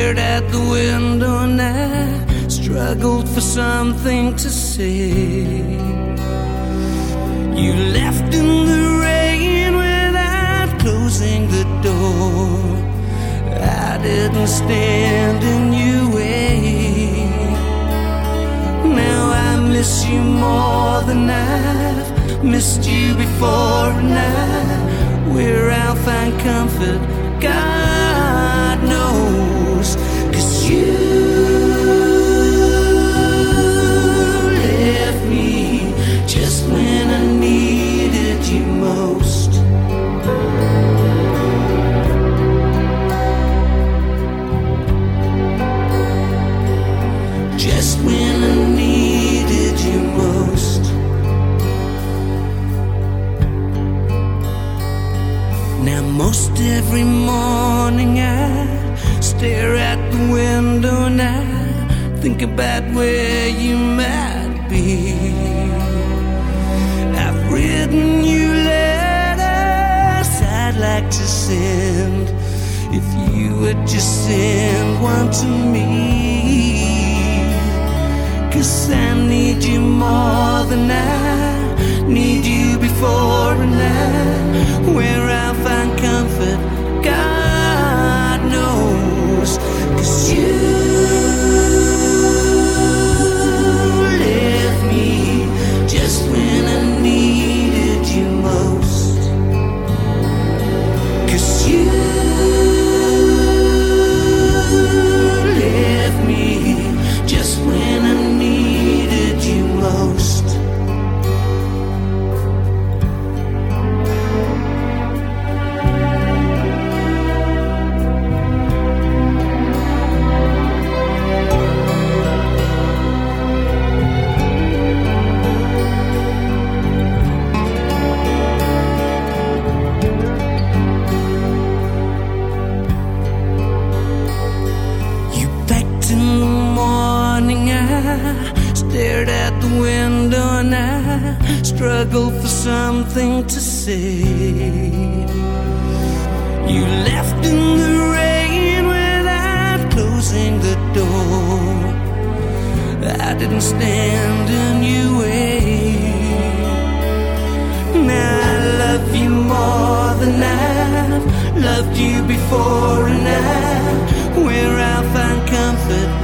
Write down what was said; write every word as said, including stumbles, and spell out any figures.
stared at the window and I struggled for something to say. You left in the rain without closing the door. I didn't stand in your way. Now I miss you more than I've missed you before, and I, where I'll find comfort, God knows, 'cause you left me just when I needed you most. Just when I needed you most. Now most every morning I stare at the window and I think about where you might be. I've written you letters I'd like to send, if you would just send one to me. 'Cause I need you more than I need you before, and I, where I'll find comfort, God knows, 'cause you left me just when I needed you most. 'Cause you left me just when I needed you most. Stared at the window and I struggled for something to say. You left in the rain without closing the door. I didn't stand in your way. Now I love you more than I've loved you before, and I, where I'll find comfort,